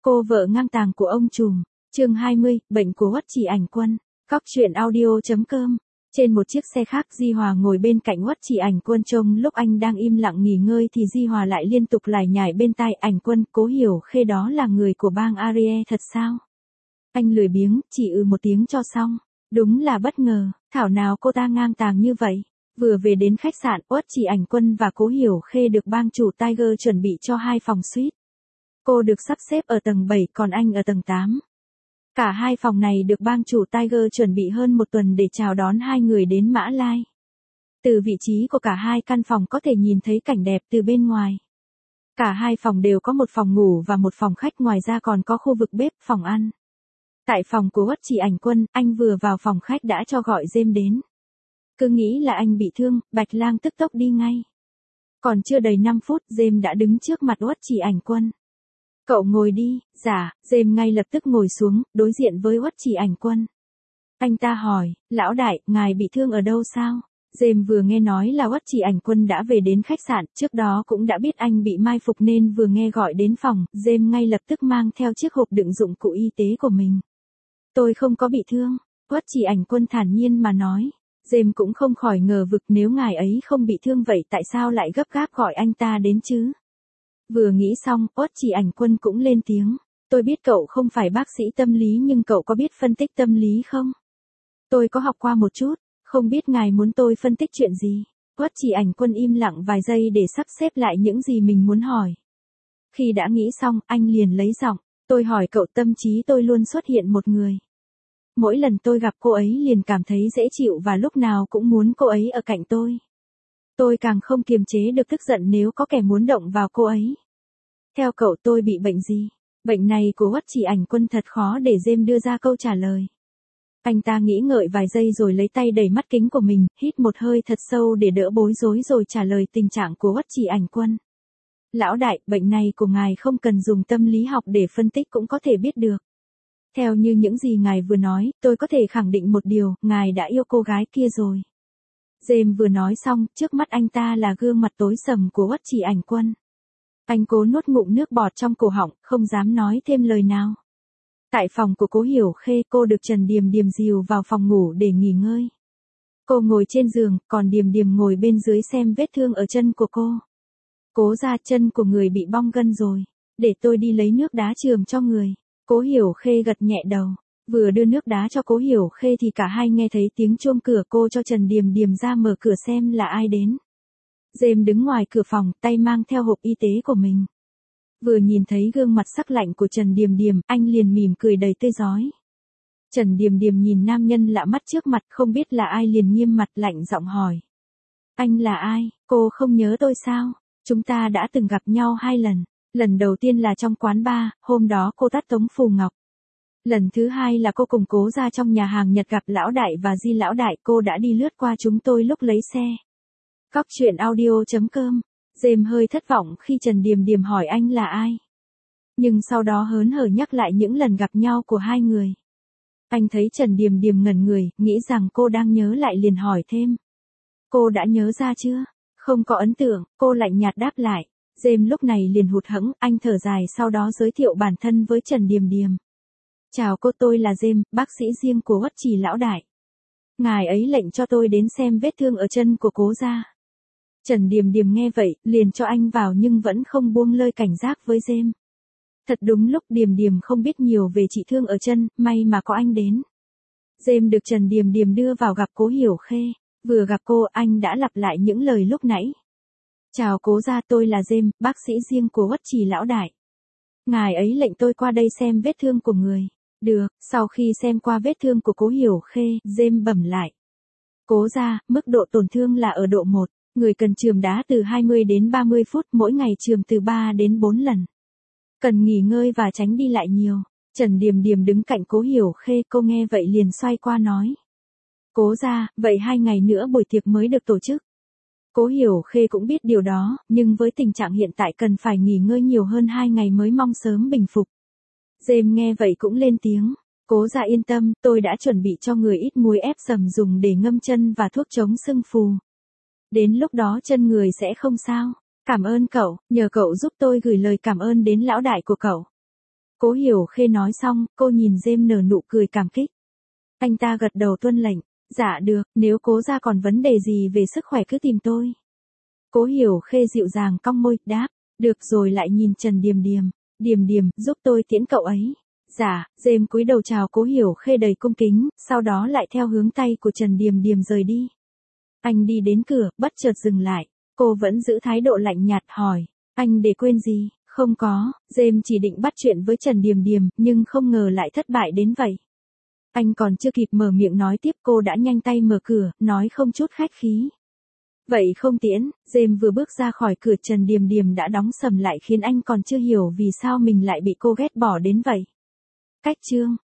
Cô vợ ngang tàng của ông trùm. Chương 20, bệnh của Uất Chỉ Ảnh Quân. Cóc truyện audio.com. Trên một chiếc xe khác, Di Hòa ngồi bên cạnh Uất Chỉ Ảnh Quân. Trông lúc anh đang im lặng nghỉ ngơi thì Di Hòa lại liên tục lải nhải bên tai. Ảnh Quân, Cố Hiểu Khê đó là người của bang Arie thật sao? Anh lười biếng, chỉ một tiếng cho xong. Đúng là bất ngờ, thảo nào cô ta ngang tàng như vậy. Vừa về đến khách sạn, Uất Chỉ Ảnh Quân và Cố Hiểu Khê được bang chủ Tiger chuẩn bị cho 2 phòng suite. Cô được sắp xếp ở tầng 7, còn anh ở tầng 8. Cả 2 phòng này được bang chủ Tiger chuẩn bị hơn 1 tuần để chào đón 2 người đến Mã Lai. Từ vị trí của cả 2 căn phòng có thể nhìn thấy cảnh đẹp từ bên ngoài. Cả 2 phòng đều có 1 phòng ngủ và 1 phòng khách, ngoài ra còn có khu vực bếp, phòng ăn. Tại phòng của Uất Chỉ Ảnh Quân, anh vừa vào phòng khách đã cho gọi James đến. Cứ nghĩ là anh bị thương, Bạch Lang tức tốc đi ngay. Còn chưa đầy 5 phút, James đã đứng trước mặt Uất Chỉ Ảnh Quân. Cậu ngồi đi. Dạ. James ngay lập tức ngồi xuống, đối diện với Uất Chỉ Ảnh Quân. Anh ta hỏi, lão đại, ngài bị thương ở đâu sao? James vừa nghe nói là Uất Chỉ Ảnh Quân đã về đến khách sạn, trước đó cũng đã biết anh bị mai phục nên vừa nghe gọi đến phòng, James ngay lập tức mang theo chiếc hộp đựng dụng cụ y tế của mình. Tôi không có bị thương, Uất Chỉ Ảnh Quân thản nhiên mà nói. James cũng không khỏi ngờ vực, nếu ngài ấy không bị thương vậy tại sao lại gấp gáp gọi anh ta đến chứ? Vừa nghĩ xong, Uất Chỉ Ảnh Quân cũng lên tiếng. Tôi biết cậu không phải bác sĩ tâm lý nhưng cậu có biết phân tích tâm lý không? Tôi có học qua một chút, không biết ngài muốn tôi phân tích chuyện gì? Uất Chỉ Ảnh Quân im lặng vài giây để sắp xếp lại những gì mình muốn hỏi. Khi đã nghĩ xong, anh liền lấy giọng. Tôi hỏi cậu, tâm trí tôi luôn xuất hiện một người. Mỗi lần tôi gặp cô ấy liền cảm thấy dễ chịu và lúc nào cũng muốn cô ấy ở cạnh tôi. Tôi càng không kiềm chế được tức giận nếu có kẻ muốn động vào cô ấy. Theo cậu tôi bị bệnh gì? Bệnh này của Uất Chỉ Ảnh Quân thật khó để James đưa ra câu trả lời. Anh ta nghĩ ngợi vài giây rồi lấy tay đẩy mắt kính của mình, hít một hơi thật sâu để đỡ bối rối rồi trả lời tình trạng của Uất Chỉ Ảnh Quân. Lão đại, bệnh này của ngài không cần dùng tâm lý học để phân tích cũng có thể biết được. Theo như những gì ngài vừa nói, tôi có thể khẳng định một điều, ngài đã yêu cô gái kia rồi. James vừa nói xong, trước mắt anh ta là gương mặt tối sầm của Uất Chỉ Ảnh Quân. Anh cố nuốt ngụm nước bọt trong cổ họng, không dám nói thêm lời nào. Tại phòng của Cố Hiểu Khê, cô được Trần Điềm Điềm dìu vào phòng ngủ để nghỉ ngơi. Cô ngồi trên giường, còn Điềm Điềm ngồi bên dưới xem vết thương ở chân của cô. Cố ra, chân của người bị bong gân rồi. Để tôi đi lấy nước đá chườm cho người. Cố Hiểu Khê gật nhẹ đầu. Vừa đưa nước đá cho Cố Hiểu Khê thì cả hai nghe thấy tiếng chuông cửa, cô cho Trần Điềm Điềm ra mở cửa xem là ai đến. James đứng ngoài cửa phòng, tay mang theo hộp y tế của mình. Vừa nhìn thấy gương mặt sắc lạnh của Trần Điềm Điềm, anh liền mỉm cười đầy tươi rói. Trần Điềm Điềm nhìn nam nhân lạ mắt trước mặt không biết là ai liền nghiêm mặt lạnh giọng hỏi. Anh là ai? Cô không nhớ tôi sao? Chúng ta đã từng gặp nhau 2 lần. Lần đầu tiên là trong quán bar, hôm đó cô tát Tống Phù Ngọc. Lần thứ 2 là cô cùng Cố ra trong nhà hàng Nhật gặp lão đại và Di lão đại, cô đã đi lướt qua chúng tôi lúc lấy xe. Cóc truyện audio.com. James hơi thất vọng khi Trần Điềm Điềm hỏi anh là ai. Nhưng sau đó hớn hở nhắc lại những lần gặp nhau của 2 người. Anh thấy Trần Điềm Điềm ngẩn người, nghĩ rằng cô đang nhớ lại liền hỏi thêm. Cô đã nhớ ra chưa? Không có ấn tượng, cô lạnh nhạt đáp lại. James lúc này liền hụt hẫng, anh thở dài sau đó giới thiệu bản thân với Trần Điềm Điềm. Chào cô, tôi là James, bác sĩ riêng của Uất Chỉ lão đại. Ngài ấy lệnh cho tôi đến xem vết thương ở chân của Cố gia. Trần Điềm Điềm nghe vậy, liền cho anh vào nhưng vẫn không buông lơi cảnh giác với James. Thật đúng lúc Điềm Điềm không biết nhiều về trị thương ở chân, may mà có anh đến. James được Trần Điềm Điềm đưa vào gặp Cố Hiểu Khê. Vừa gặp cô, anh đã lặp lại những lời lúc nãy. Chào Cố gia, tôi là James, bác sĩ riêng của Uất Chỉ lão đại. Ngài ấy lệnh tôi qua đây xem vết thương của người. Được, sau khi xem qua vết thương của Cố Hiểu Khê, James bẩm lại. Cố gia, mức độ tổn thương là ở độ 1. Người cần chườm đá từ 20 đến 30 phút, mỗi ngày chườm từ 3 đến 4 lần. Cần nghỉ ngơi và tránh đi lại nhiều. Trần Điềm Điềm đứng cạnh Cố Hiểu Khê, cô nghe vậy liền xoay qua nói. Cố gia, vậy 2 ngày nữa buổi tiệc mới được tổ chức. Cố Hiểu Khê cũng biết điều đó, nhưng với tình trạng hiện tại cần phải nghỉ ngơi nhiều hơn 2 ngày mới mong sớm bình phục. James nghe vậy cũng lên tiếng. Cố gia yên tâm, tôi đã chuẩn bị cho người ít muối ép sầm dùng để ngâm chân và thuốc chống sưng phù. Đến lúc đó chân người sẽ không sao. Cảm ơn cậu, nhờ cậu giúp tôi gửi lời cảm ơn đến lão đại của cậu. Cố Hiểu Khê nói xong, cô nhìn James nở nụ cười cảm kích. Anh ta gật đầu tuân lệnh. Dạ được, nếu cố ra còn vấn đề gì về sức khỏe cứ tìm tôi. Cố Hiểu Khê dịu dàng cong môi, đáp. Được rồi, lại nhìn Trần Điềm Điềm. Điềm Điềm, giúp tôi tiễn cậu ấy. Dạ, James cúi đầu chào Cố Hiểu Khê đầy cung kính, sau đó lại theo hướng tay của Trần Điềm Điềm rời đi. Anh đi đến cửa, bất chợt dừng lại. Cô vẫn giữ thái độ lạnh nhạt hỏi. Anh để quên gì? Không có, James chỉ định bắt chuyện với Trần Điềm Điềm, nhưng không ngờ lại thất bại đến vậy. Anh còn chưa kịp mở miệng nói tiếp, cô đã nhanh tay mở cửa, nói không chút khách khí. Vậy không tiễn, James vừa bước ra khỏi cửa Trần Điềm Điềm đã đóng sầm lại khiến anh còn chưa hiểu vì sao mình lại bị cô ghét bỏ đến vậy. Cách chương